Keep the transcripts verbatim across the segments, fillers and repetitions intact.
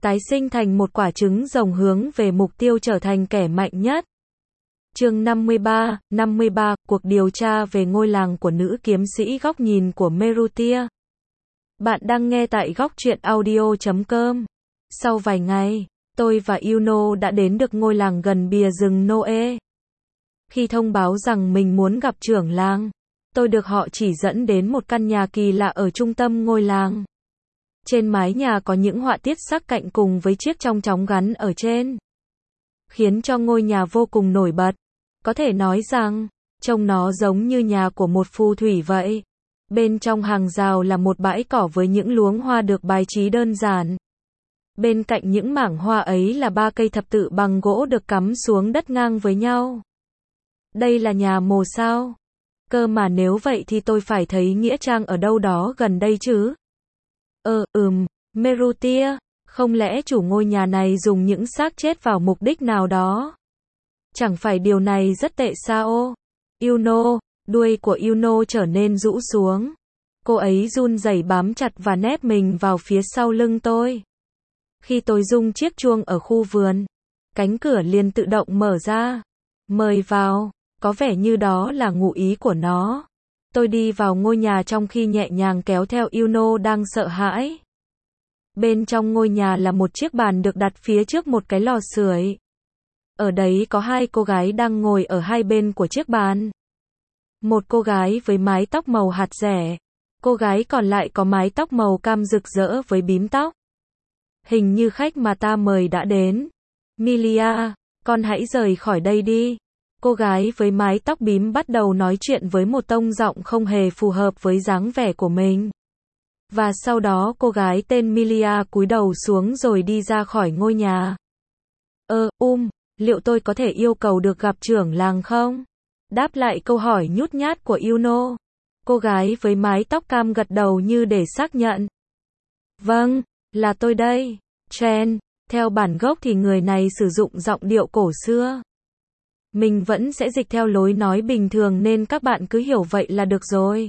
tái sinh thành một quả trứng rồng hướng về mục tiêu trở thành kẻ mạnh nhất. Chương năm mươi ba, năm mươi ba, cuộc điều tra về ngôi làng của nữ kiếm sĩ, góc nhìn của Merutia. Bạn đang nghe tại góc truyện audio chấm com. Sau vài ngày, tôi và Yuno đã đến được ngôi làng gần bìa rừng Noe. Khi thông báo rằng mình muốn gặp trưởng làng, tôi được họ chỉ dẫn đến một căn nhà kỳ lạ ở trung tâm ngôi làng. Trên mái nhà có những họa tiết sắc cạnh cùng với chiếc chong chóng gắn ở trên, khiến cho ngôi nhà vô cùng nổi bật. Có thể nói rằng, trông nó giống như nhà của một phù thủy vậy. Bên trong hàng rào là một bãi cỏ với những luống hoa được bài trí đơn giản. Bên cạnh những mảng hoa ấy là ba cây thập tự bằng gỗ được cắm xuống đất ngang với nhau. Đây là nhà mồ sao? Cơ mà nếu vậy thì tôi phải thấy nghĩa trang ở đâu đó gần đây chứ? Ờ, ừm, Merutia, không lẽ chủ ngôi nhà này dùng những xác chết vào mục đích nào đó? Chẳng phải điều này rất tệ sao? Yuno, đuôi của Yuno trở nên rũ xuống. Cô ấy run rẩy bám chặt và nép mình vào phía sau lưng tôi. Khi tôi rung chiếc chuông ở khu vườn, cánh cửa liền tự động mở ra. Mời vào, có vẻ như đó là ngụ ý của nó. Tôi đi vào ngôi nhà trong khi nhẹ nhàng kéo theo Yuno đang sợ hãi. Bên trong ngôi nhà là một chiếc bàn được đặt phía trước một cái lò sưởi. Ở đấy có hai cô gái đang ngồi ở hai bên của chiếc bàn. Một cô gái với mái tóc màu hạt rẻ. Cô gái còn lại có mái tóc màu cam rực rỡ với bím tóc. Hình như khách mà ta mời đã đến. Milia, con hãy rời khỏi đây đi. Cô gái với mái tóc bím bắt đầu nói chuyện với một tông giọng không hề phù hợp với dáng vẻ của mình. Và sau đó cô gái tên Milia cúi đầu xuống rồi đi ra khỏi ngôi nhà. Ơ, um, liệu tôi có thể yêu cầu được gặp trưởng làng không? Đáp lại câu hỏi nhút nhát của Yuno, cô gái với mái tóc cam gật đầu như để xác nhận. Vâng, là tôi đây, Chen. Theo bản gốc thì người này sử dụng giọng điệu cổ xưa. Mình vẫn sẽ dịch theo lối nói bình thường nên các bạn cứ hiểu vậy là được rồi.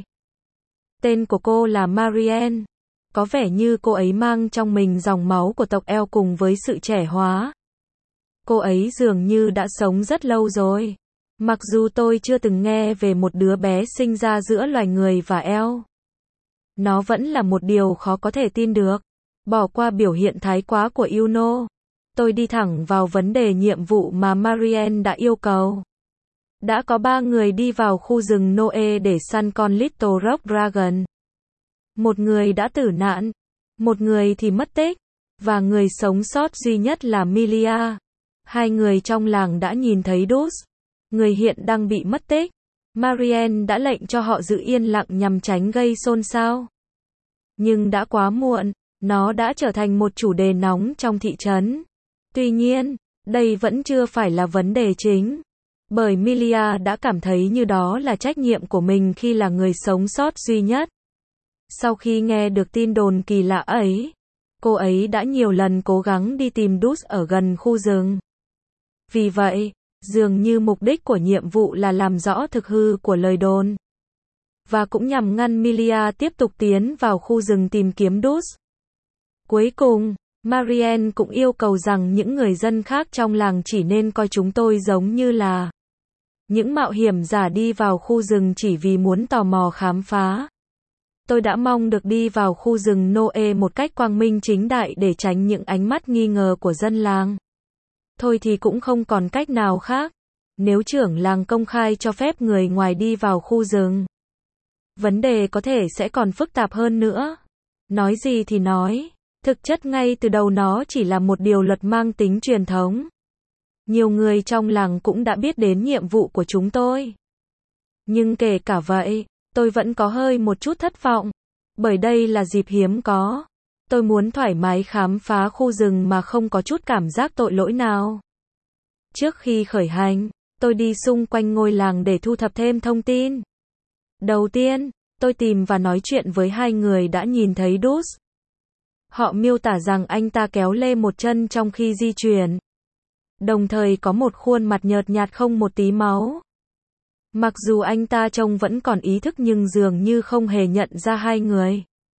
Tên của cô là Marianne. Có vẻ như cô ấy mang trong mình dòng máu của tộc El cùng với sự trẻ hóa. Cô ấy dường như đã sống rất lâu rồi. Mặc dù tôi chưa từng nghe về một đứa bé sinh ra giữa loài người và El, nó vẫn là một điều khó có thể tin được. Bỏ qua biểu hiện thái quá của Yuno, tôi đi thẳng vào vấn đề nhiệm vụ mà Marianne đã yêu cầu. Đã có ba người đi vào khu rừng Noe để săn con Little Rock Dragon. Một người đã tử nạn, một người thì mất tích, và người sống sót duy nhất là Milia. Hai người trong làng đã nhìn thấy Dus, người hiện đang bị mất tích. Marianne đã lệnh cho họ giữ yên lặng nhằm tránh gây xôn xao. Nhưng đã quá muộn, nó đã trở thành một chủ đề nóng trong thị trấn. Tuy nhiên, đây vẫn chưa phải là vấn đề chính. Bởi Milia đã cảm thấy như đó là trách nhiệm của mình khi là người sống sót duy nhất. Sau khi nghe được tin đồn kỳ lạ ấy, cô ấy đã nhiều lần cố gắng đi tìm Dus ở gần khu rừng. Vì vậy, dường như mục đích của nhiệm vụ là làm rõ thực hư của lời đồn. Và cũng nhằm ngăn Milia tiếp tục tiến vào khu rừng tìm kiếm Dus. Cuối cùng, Marianne cũng yêu cầu rằng những người dân khác trong làng chỉ nên coi chúng tôi giống như là những mạo hiểm giả đi vào khu rừng chỉ vì muốn tò mò khám phá. Tôi đã mong được đi vào khu rừng Noe một cách quang minh chính đại để tránh những ánh mắt nghi ngờ của dân làng. Thôi thì cũng không còn cách nào khác. Nếu trưởng làng công khai cho phép người ngoài đi vào khu rừng, vấn đề có thể sẽ còn phức tạp hơn nữa. Nói gì thì nói, thực chất ngay từ đầu nó chỉ là một điều luật mang tính truyền thống. Nhiều người trong làng cũng đã biết đến nhiệm vụ của chúng tôi. Nhưng kể cả vậy, tôi vẫn có hơi một chút thất vọng. Bởi đây là dịp hiếm có. Tôi muốn thoải mái khám phá khu rừng mà không có chút cảm giác tội lỗi nào. Trước khi khởi hành, tôi đi xung quanh ngôi làng để thu thập thêm thông tin. Đầu tiên, tôi tìm và nói chuyện với hai người đã nhìn thấy Dus. Họ miêu tả rằng anh ta kéo lê một chân trong khi di chuyển. Đồng thời có một khuôn mặt nhợt nhạt không một tí máu. Mặc dù anh ta trông vẫn còn ý thức nhưng dường như không hề nhận ra hai người.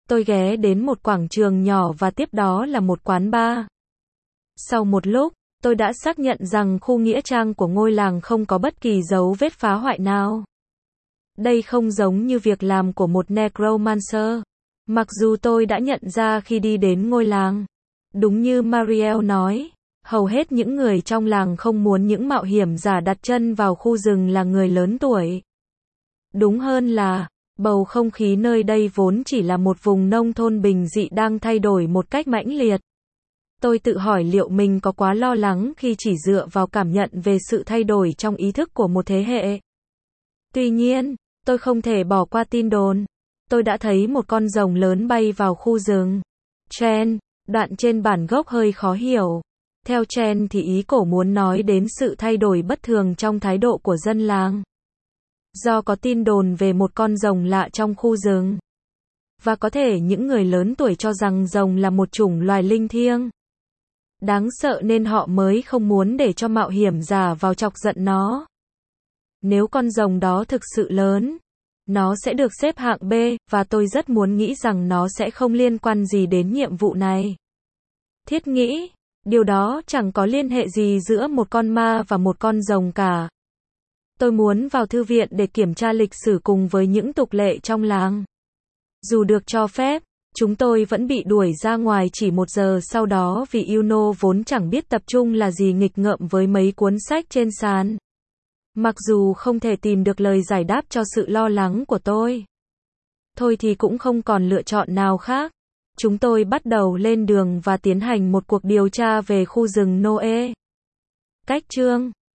Tôi ghé đến một quảng trường nhỏ và tiếp đó là một quán bar. Sau một lúc, tôi đã xác nhận rằng khu nghĩa trang của ngôi làng không có bất kỳ dấu vết phá hoại nào. Đây không giống như việc làm của một necromancer. Mặc dù tôi đã nhận ra khi đi đến ngôi làng. Đúng như Mariel nói, hầu hết những người trong làng không muốn những mạo hiểm giả đặt chân vào khu rừng là người lớn tuổi. Đúng hơn là, bầu không khí nơi đây vốn chỉ là một vùng nông thôn bình dị đang thay đổi một cách mãnh liệt. Tôi tự hỏi liệu mình có quá lo lắng khi chỉ dựa vào cảm nhận về sự thay đổi trong ý thức của một thế hệ. Tuy nhiên, tôi không thể bỏ qua tin đồn. Tôi đã thấy một con rồng lớn bay vào khu rừng. Chen, đoạn trên bản gốc hơi khó hiểu. Theo Chen thì ý cổ muốn nói đến sự thay đổi bất thường trong thái độ của dân làng. Do có tin đồn về một con rồng lạ trong khu rừng. Và có thể những người lớn tuổi cho rằng rồng là một chủng loài linh thiêng. Đáng sợ nên họ mới không muốn để cho mạo hiểm giả vào chọc giận nó. Nếu con rồng đó thực sự lớn, nó sẽ được xếp hạng B, và tôi rất muốn nghĩ rằng nó sẽ không liên quan gì đến nhiệm vụ này. Thiết nghĩ, điều đó chẳng có liên hệ gì giữa một con ma và một con rồng cả. Tôi muốn vào thư viện để kiểm tra lịch sử cùng với những tục lệ trong làng. Dù được cho phép, chúng tôi vẫn bị đuổi ra ngoài chỉ một giờ sau đó vì Yuno vốn chẳng biết tập trung là gì nghịch ngợm với mấy cuốn sách trên sàn. Mặc dù không thể tìm được lời giải đáp cho sự lo lắng của tôi. Thôi thì cũng không còn lựa chọn nào khác. Chúng tôi bắt đầu lên đường và tiến hành một cuộc điều tra về khu rừng Noe. Cách chương